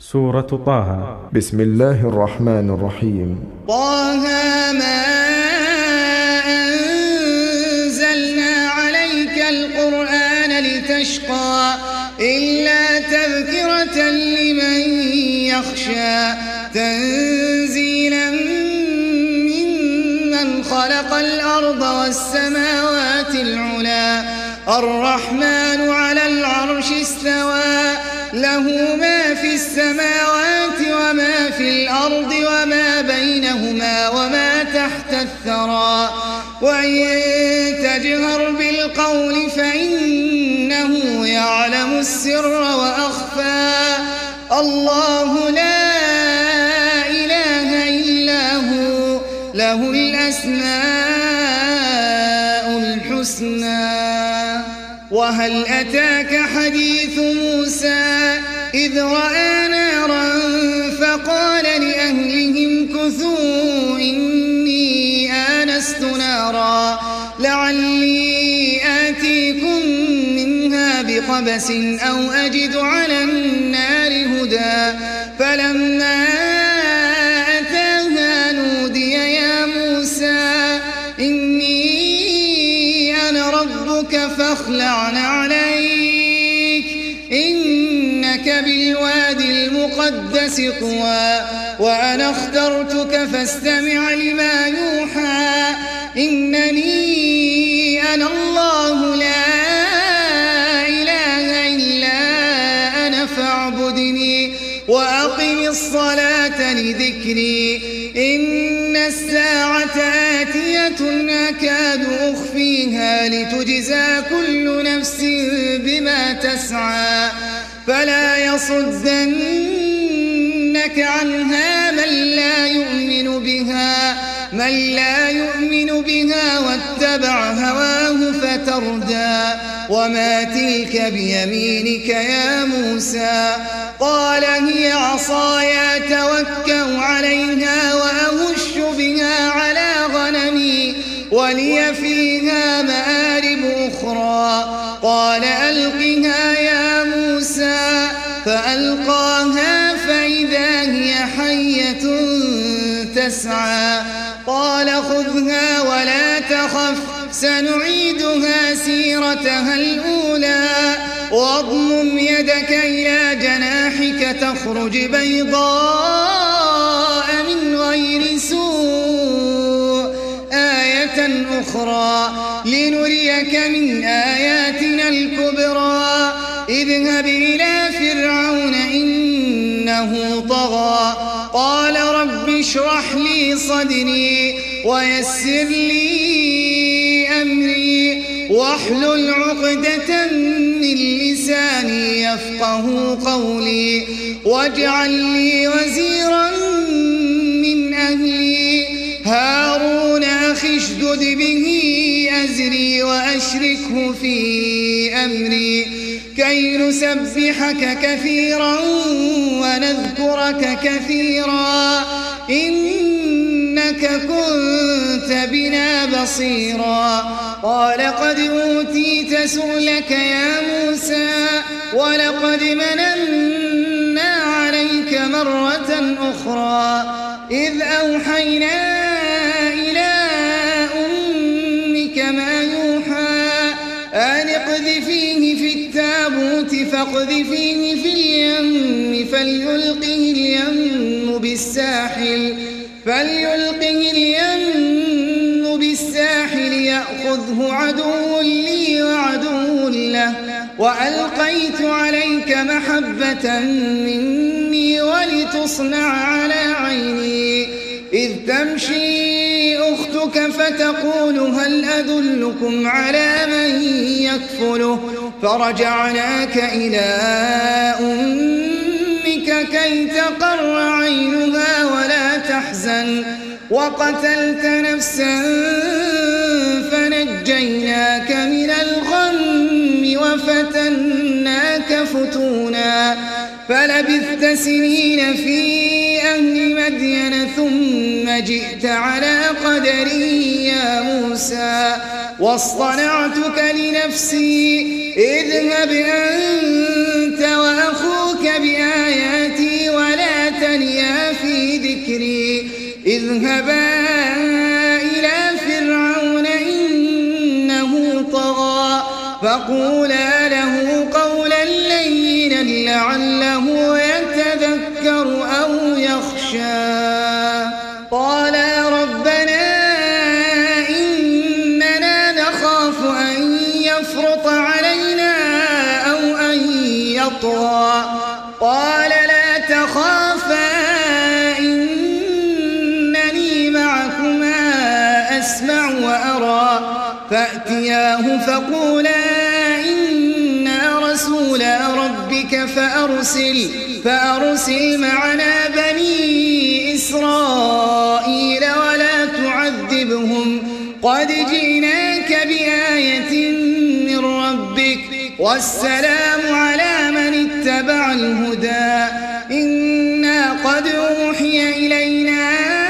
سورة طه. بسم الله الرحمن الرحيم. طه ما أنزلنا عليك القرآن لتشقى إلا تذكرة لمن يخشى تنزيلا ممن خلق الأرض والسماوات العلى الرحمن على العرش استوى له ما في السماوات وما في الأرض وما بينهما وما تحت الثرى وإن تجهر بالقول فإنه يعلم السر وأخفى الله لا إله إلا هو له الأسماء الحسنى. وهل أتاك حديث موسى إذ رأى نارا فقال لأهلهم كثوا إني آنست نارا لعلي آتيكم منها بقبس أو أجد على النار هدى فلما أتاها نودي يا موسى إني أنا ربك فاخلع عليك إنك بالوادي المقدس طوى وأنا اخترتك فاستمع لما يوحى إنني أنا الله لا إله إلا أنا فاعبدني وأقم الصلاة لذكري إن الساعة آتية أكاد أخفيها لتجزى كل نفس بما تسعى فلا يصدنك عنها من لا يؤمن بها واتبع هواه فتردى. وما تلك بيمينك يا موسى قال هي عصاي أتوكأ عليها وأهش بها على غنمي ولي فيها مآرب أخرى قال ألقها يا موسى فألقاها فإذا هي حية تسعى قال خذها ولا تخف سنعيدها سيرتها الأولى واضمم يدك إلى جناحك تخرج بيضاء من غير سوء آية أخرى لنريك من آياتنا الكبرى اذهب إلى فرعون إنه طغى قال رب اشرح لي صدري ويسر لي أمري واحلل عقدة من لساني يفقه قولي واجعل لي وزيرا من أهلي هارون أخي اشدد به أزري وأشركه في أمري كي نسبحك كثيرا ونذكرك كثيرا إنك كنت بنا بصيرا قال قد أوتيت سؤلك يا موسى ولقد مننا عليك مرة أخرى إذ أوحينا إلى أمك ما يوحى أن اقذفيه في التابوت فاقذفيه في اليم فليلقه اليم بالساحل يأخذه عدو لي وعدو له وألقيت عليك محبة مني ولتصنع على عيني إذ تمشي أختك فتقول هل أدلكم على من يكفله فرجعناك إلى أمك كي تقر عينها ولا تحزن وقتلت نفسا فنجيناك من الغم وفتناك فتونا فلبثت سنين في أهل مدين ثم جئت على قدري يا موسى واصطنعتك لنفسي اذهب أنت وأخوك بآياتي ذكري اذهبا إلى فرعون إنه طغى فقولا له قولا لينا لعله يتذكر أو يخشى قالا ربنا إننا نخاف أن يفرط علينا أو أن يطغى قال لا تخافا إنني معكما أسمع وأرى فأتياه فقولا إنا رسولا ربك فأرسل معنا بني إسرائيل ولا تعذبهم قد جئناك بآية من ربك والسلام على من اتبع الهدى إنا قد أوحي إلينا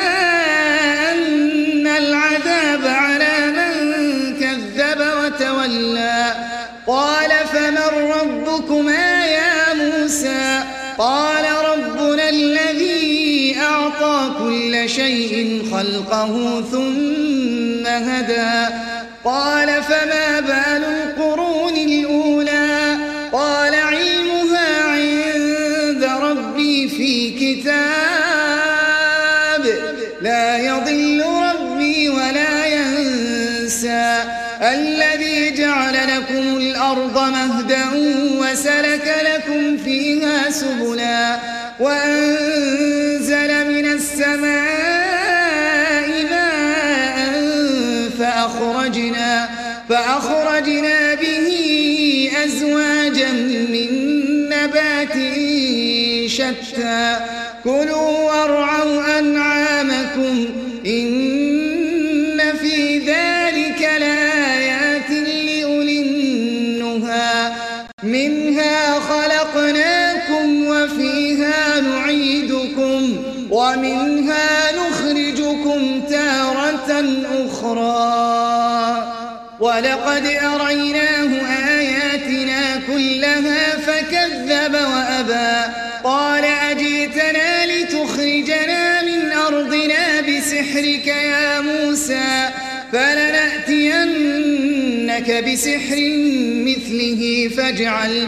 أن العذاب على من كذب وتولى قال فمن ربكما يا موسى قال ربنا الذي أعطى كل شيء خلقه ثم هدى قال فما بال القرون الأولى قال علمها عند ربي في كتاب لا يضل ربي ولا ينسى الذي جعل لكم الأرض مهدا وسلك لكم فيها سبلا وأنزل من السماء ماء فأخرجنا به أزواجا من نبات شتى كلوا وارعوا أنعامكم إن في ذلك لآيات لأولي النهى منها خلقناكم وفيها نعيدكم ومنها نخرجكم تارة أخرى ولقد أريناه آياتنا كلها فكذب وأبى قال أجئتنا لتخرجنا من أرضنا بسحرك يا موسى فلنأتينك بسحر مثله فاجعل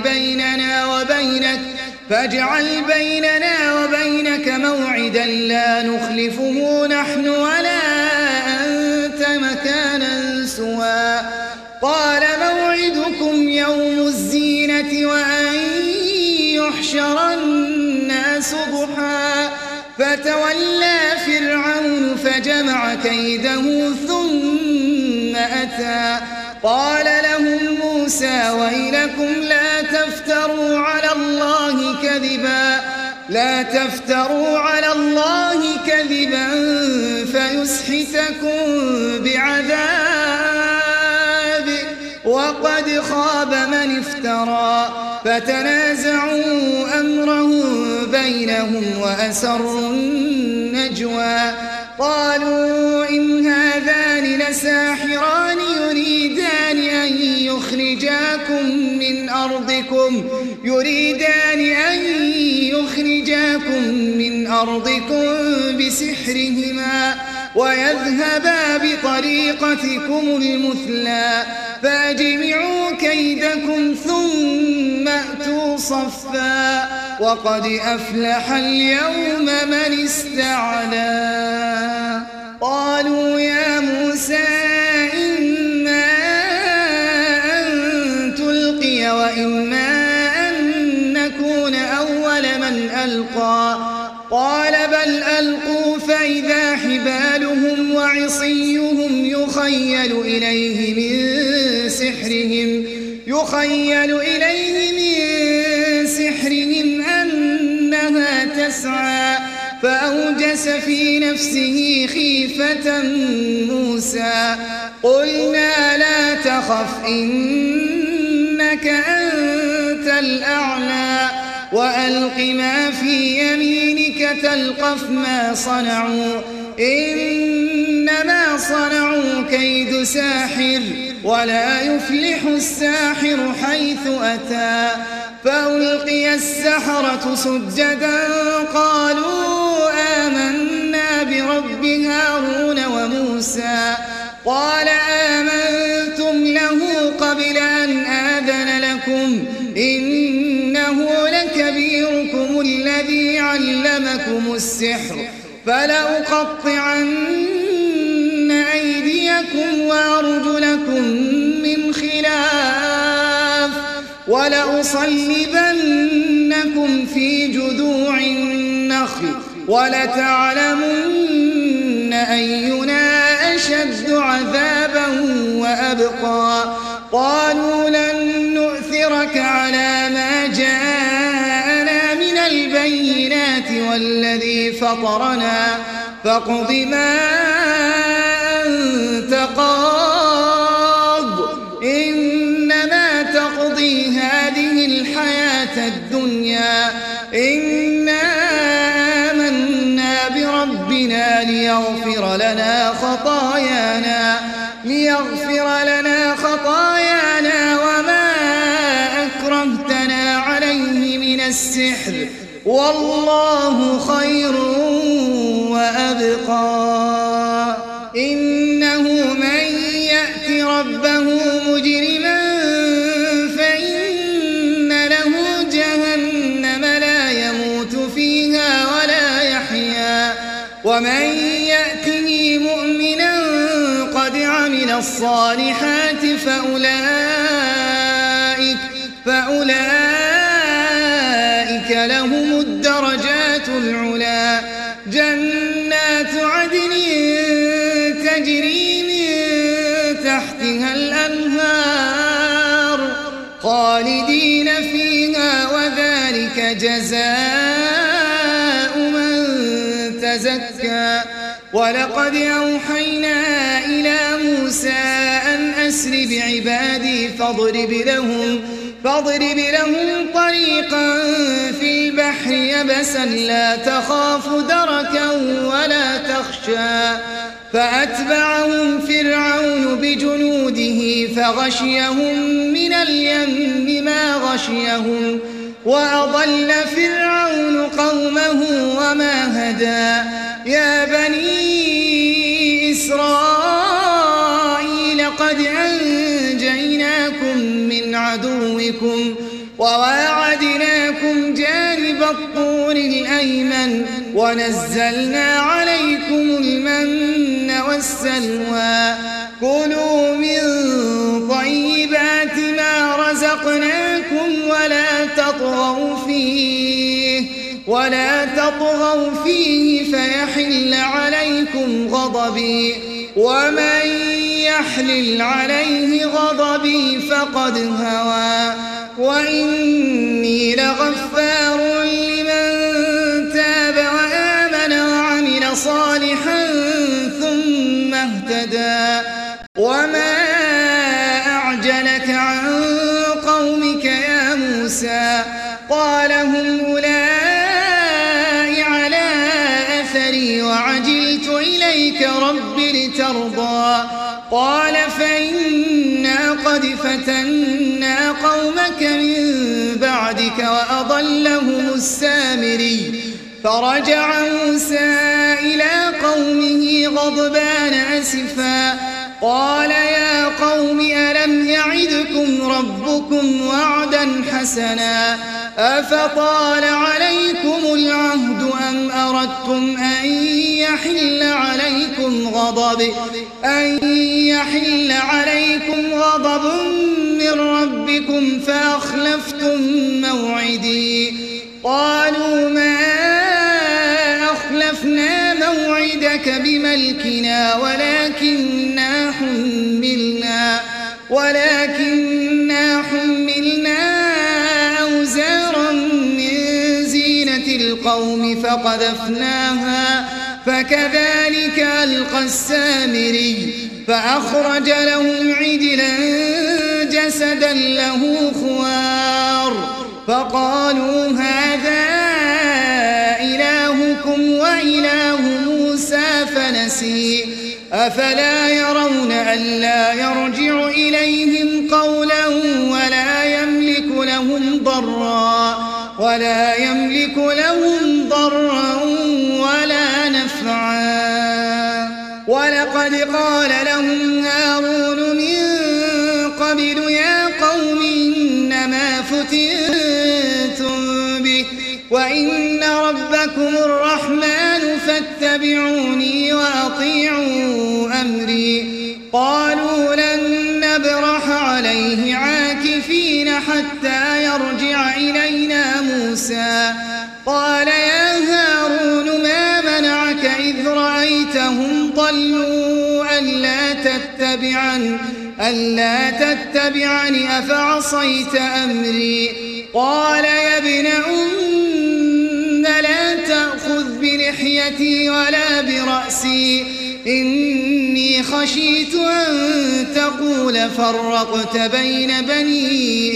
بيننا وبينك موعدا لا نخلفه نحن ولا أنت مكانا سوى قال موعدكم يوم الزينة وأن يحشر الناس ضحى فتولى فرعون فجمع كيده ثم أتى قال لهم موسى ويلكم لا تفتروا على الله كذبا فيسحتكم بعذاب وقد خاب من افترى فتنازعوا أمرهم بينهم وأسروا النجوى قالوا إن هذان لساحران يريدان أن يخرجاكم من أرضكم بسحرهما ويذهبا بطريقتكم المثلى فأجمعوا كيدكم ثم أتوا صفا وقد أفلح اليوم من استعلى قالوا يا موسى إما أن تلقي وإما أن نكون أول من ألقى قال بل ألقوا فإذا حبالهم وعصيهم يخيل إليه من سحرهم أنها تسعى فأوجس في نفسه خيفة موسى قلنا لا تخف إنك أنت الأعلى وألق ما في يمينك تلقف ما صنعوا إنما صنعوا كيد ساحر ولا يفلح الساحر حيث أتى فألقي السحرة سجدا قالوا آمنا موسى قال آمنتم له قبل أن آذن لكم إنه لكبيركم الذي علمكم السحر فلأقطعن أيديكم وأرجلكم من خلاف ولأصلبنكم في جذوع النخل ولتعلمن أينا أشد عذابا وأبقى قالوا لن نؤثرك على ما جاءنا من البينات والذي فطرنا فاقض ما أنت قاض إنما تقضي هذه الحياة الدنيا إنا آمنا بربنا ليغفر لنا خطايانا وما أكرهتنا عليه من السحر والله خير وأبقى إنه من يأت ربه مجرما فإن له جهنم لا يموت فيها ولا يحيا ومن يأته مؤمنا قد عمل الصالحات فأولئك لهم الدرجات العلا جنات عدن تجري من تحتها الأنهار خالدين فيها وذلك جزاء من تزكى ولقد أوحينا إلى موسى أن أسر بعبادي فاضرب لهم طريقا في البحر يبسا لا تخاف دركا ولا تخشى فأتبعهم فرعون بجنوده فغشيهم من اليم ما غشيهم وأضل فرعون قومه وما هدى يا بني إسرائيل قد أنجيناكم من عدوكم وواعدناكم جانب الطور الأيمن ونزلنا عليكم المن والسلوى كلوا من طيبات ما رزقناكم ولا تطغوا فيه فيحل عليكم غضبي ومن يحلل عليه غضبي فقد هوى وإني لغفار لمن تاب وآمن وعمل صالحا ثم اهتدى وما أعجلك عن قومك يا موسى قال هم أولئك على أثري وعجلت إليك رب لترضى قال فإنا قد فتنا قومك من بعدك وأضلهم السامري فرجع موسى إلى قومه غضبان أسفا قال يا قوم ألم يعدكم ربكم وعدا حسنا أفطال عليكم العهد أم أردتم أن يحل عليكم غضب من ربكم فأخلفتم موعدي قالوا ما أخلفنا موعدك بملكنا ولكننا حملنا أوزارا من زينة القوم فقذفناها فكذلك ألقى السامري فأخرج لهم عجلا جسدا له خوار فقالوا هذا إلهكم وإله موسى فنسي أفلا يرون ألا يرجع إليهم قولا ولا يملك لهم ضرا ولا نفعا ولقد قال لهم هارون من قبل يا قوم إنما فتنتم به وإن ربكم الرحمن فاتبعوني وأطيعوا أمري قالوا لن نبرح عليه عاكفين حتى يرجع إلينا موسى قال يا هارون ما منعك إذ رأيتهم ضلوا ألا تتبعني أفعصيت أمري قال يا ابن لا تأخذ بلحيتي ولا برأسي إني خشيت أن تقول فرقت بين بني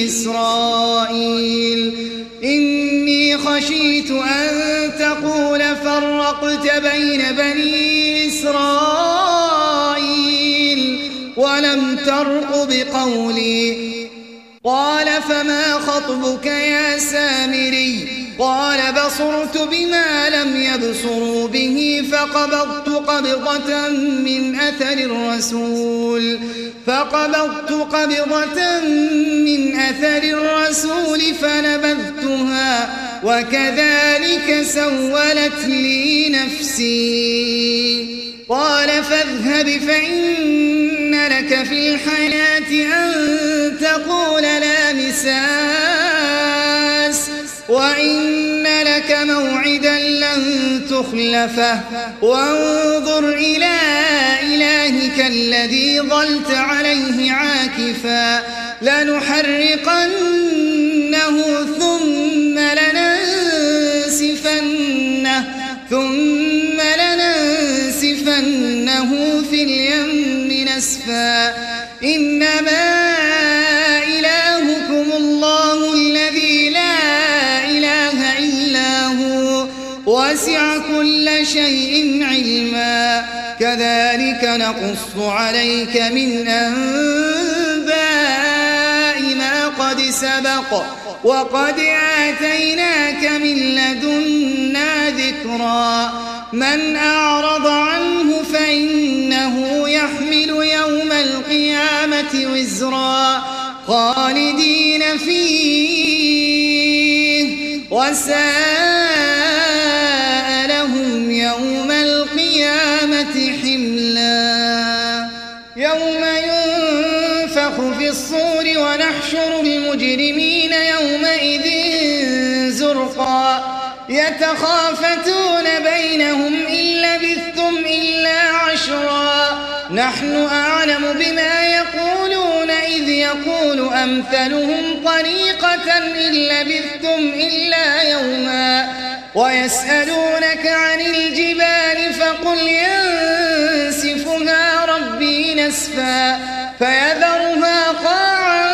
إسرائيل ولم ترقب قولي قال فما خطبك يا سامري قال بصرت بما لم يبصروا به فقبضت قبضة من أثر الرسول فنبذتها وكذلك سولت لي نفسي قال فاذهب فإن لك في الحياة أن تقول لا مساس وإن لك موعدا لن تخلفه وانظر إلى إلهك الذي ظلت عليه عاكفا لنحرقنه ثم لننسفنه في اليم نسفا إنما إلهكم الله الذي لا إله إلا هو وسع كل شيء علما كذلك نقص عليك من أنباء ما قد سبق وقد آتيناك من لدنا ذكرا من أعرض عنه فإنه يحمل يوم القيامة وزرا خالدين فيه وساء لهم يوم القيامة حملا يوم ينفخ في الصور ونحشر المجرمين يومئذ زرقا يتخافتون بينهم إن لبثتم إلا عشرا نحن أعلم بما يقولون إذ يقول أمثلهم طريقة إن لبثتم إلا يوما ويسألونك عن الجبال فقل ينسفها ربي نسفا فيذرها قاعا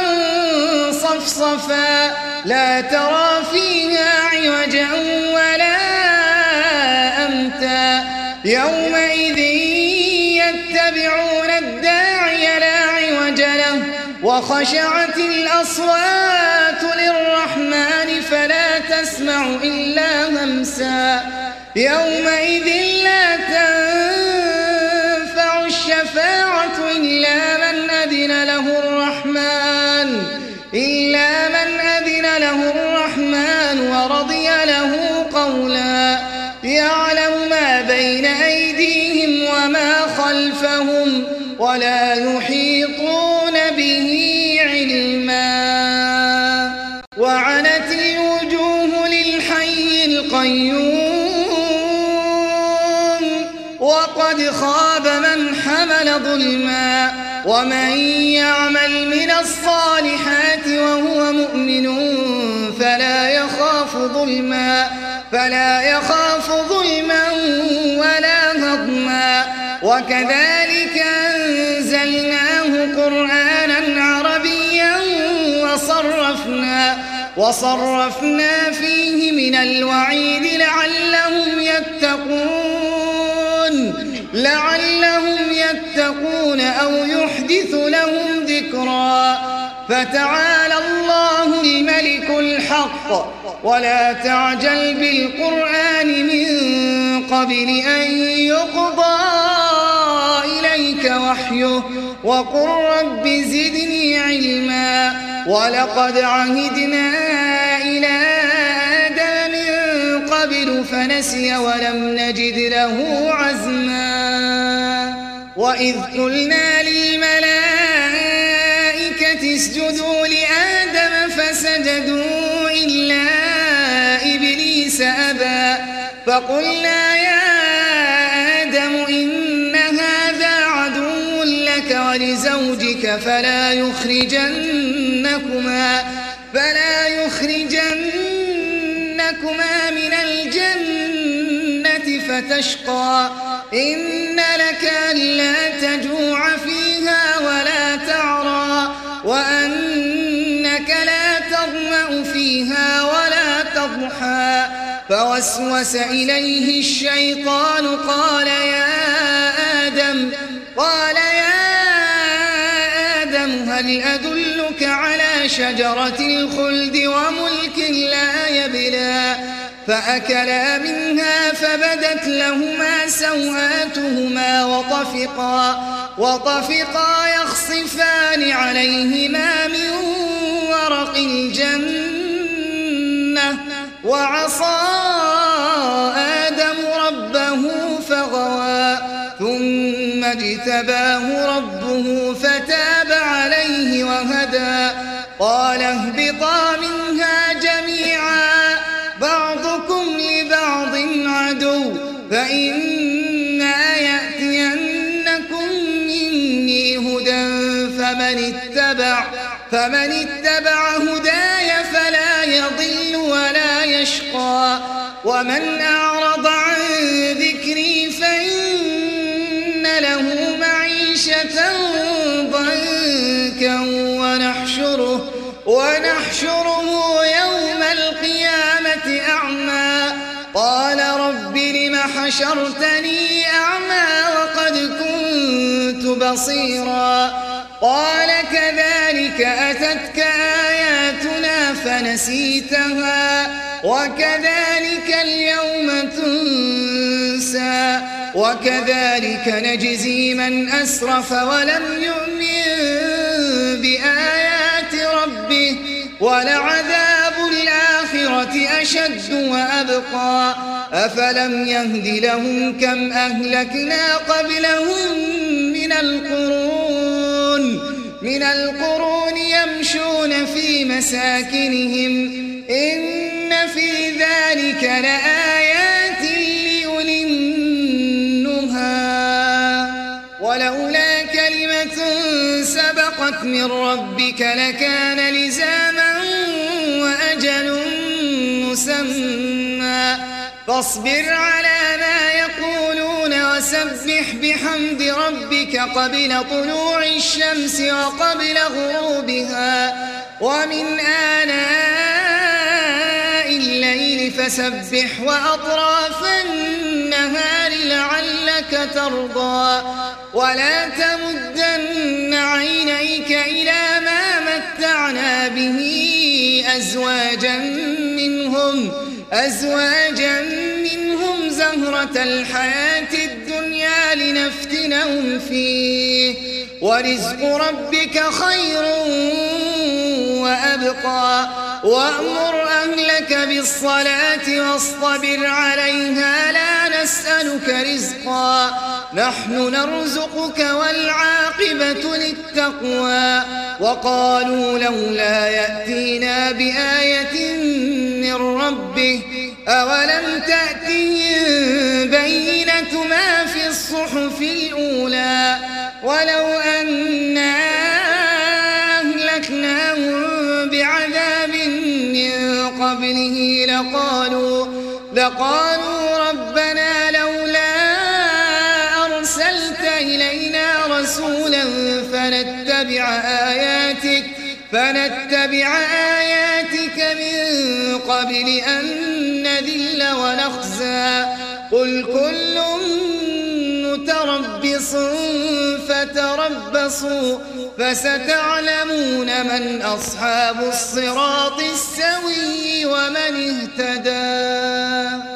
صفصفا لا ترى فيها عوجا ولا أمتا يومئذ يتبعون الداعي لا عوج له وخشعت الأصوات للرحمن فلا تسمع إلا همسا يومئذ لا تنفع الشفاعة إلا من أذن له الرحمن ورضي له قولا يعلم ما بين أيديهم وما خلفهم ولا يحيطون به علما وعنت الوجوه للحي القيوم وقد خاب من حمل ظلما ومن يعمل من الصالحات وهو مؤمن فلا يخاف ظلما ولا هضما وكذلك أنزلناه قرآنا عربيا وصرفنا فيه من الوعيد لعلهم يتقون أو يحدث لهم ذكرا فتعالى الله الملك الحق ولا تعجل بالقرآن من قبل أن يقضى إليك وحيه وقل رب زدني علما. ولقد عهدنا إلى آدم من قبل فنسي ولم نجد له عزما. وإذ قلنا للملائكة اسجدوا لآدم فسجدوا إلا إبليس أبى فقلنا يا آدم إن هذا عدو لك ولزوجك فلا يخرجنكما من الجنة فتشقى. إن لك ألا تجوع فيها ولا تعرى وأنك لا تظمأ فيها ولا تضحى. فوسوس إليه الشيطان قال يا آدم هل أدلك على شجرة الخلد وملك لا يبلى. فأكلا منها فبدت لهما سوآتهما وطفقا يخصفان عليهما من ورق الجنة. وعصى آدم ربه فغوى ثم اجتباه ربه فتاب عليه وهدى. قال اهبطا منها جميعا بعضكم لبعض عدو فإما يأتينكم مني هدى فمن اتبع هداي فلا يضل ولا يشقى. ومن أعرض عن ذكري فإن له معيشة ضنكا ونحشره يوم القيامة أعمى. قال رب لم حشرتني أعمى وقد كنت بصيرا. قال كذلك أتتك آياتنا فنسيتها وكذلك اليوم تنسى. وكذلك نجزي من أسرف ولم يؤمن بآيات ربه ولعذاب الآخرة أشد وأبقى. أفلم يهد لهم كم أهلكنا قبلهم من القرون يمشون في مساكنهم إن في ذلك لآيات لأولي النهى. ولولا كلمة سبقت من ربك لكان لزاما وأجل مسمى. فاصبر على ما يقولون وسبح بحمد ربك قبل طلوع الشمس وقبل غروبها ومن آناء الليل فسبح وأطراف النهار لعلك ترضى. ولا تمدن عينيك إلى ما متعنا به أزواجا منهم زهرة الحياة الدنيا لنفتنهم فيه ورزق ربك خير وأبقى. وأمر أهلك بالصلاة واصطبر عليها لا نسألك رزقا نحن نرزقك والعاقبة للتقوى. وقالوا لولا يأتينا بآية من ربه أولم تأتهم بينة ما في الصحف الأولى ولو أنا أهلكناهم بعذاب من قبله لقالوا ربنا لولا أرسلت إلينا رسولا فنتبع آياتك من قبل أن نذل ونخزى. قل كل متربص فتربصوا فستعلمون من أصحاب الصراط السوي ومن اهتدى.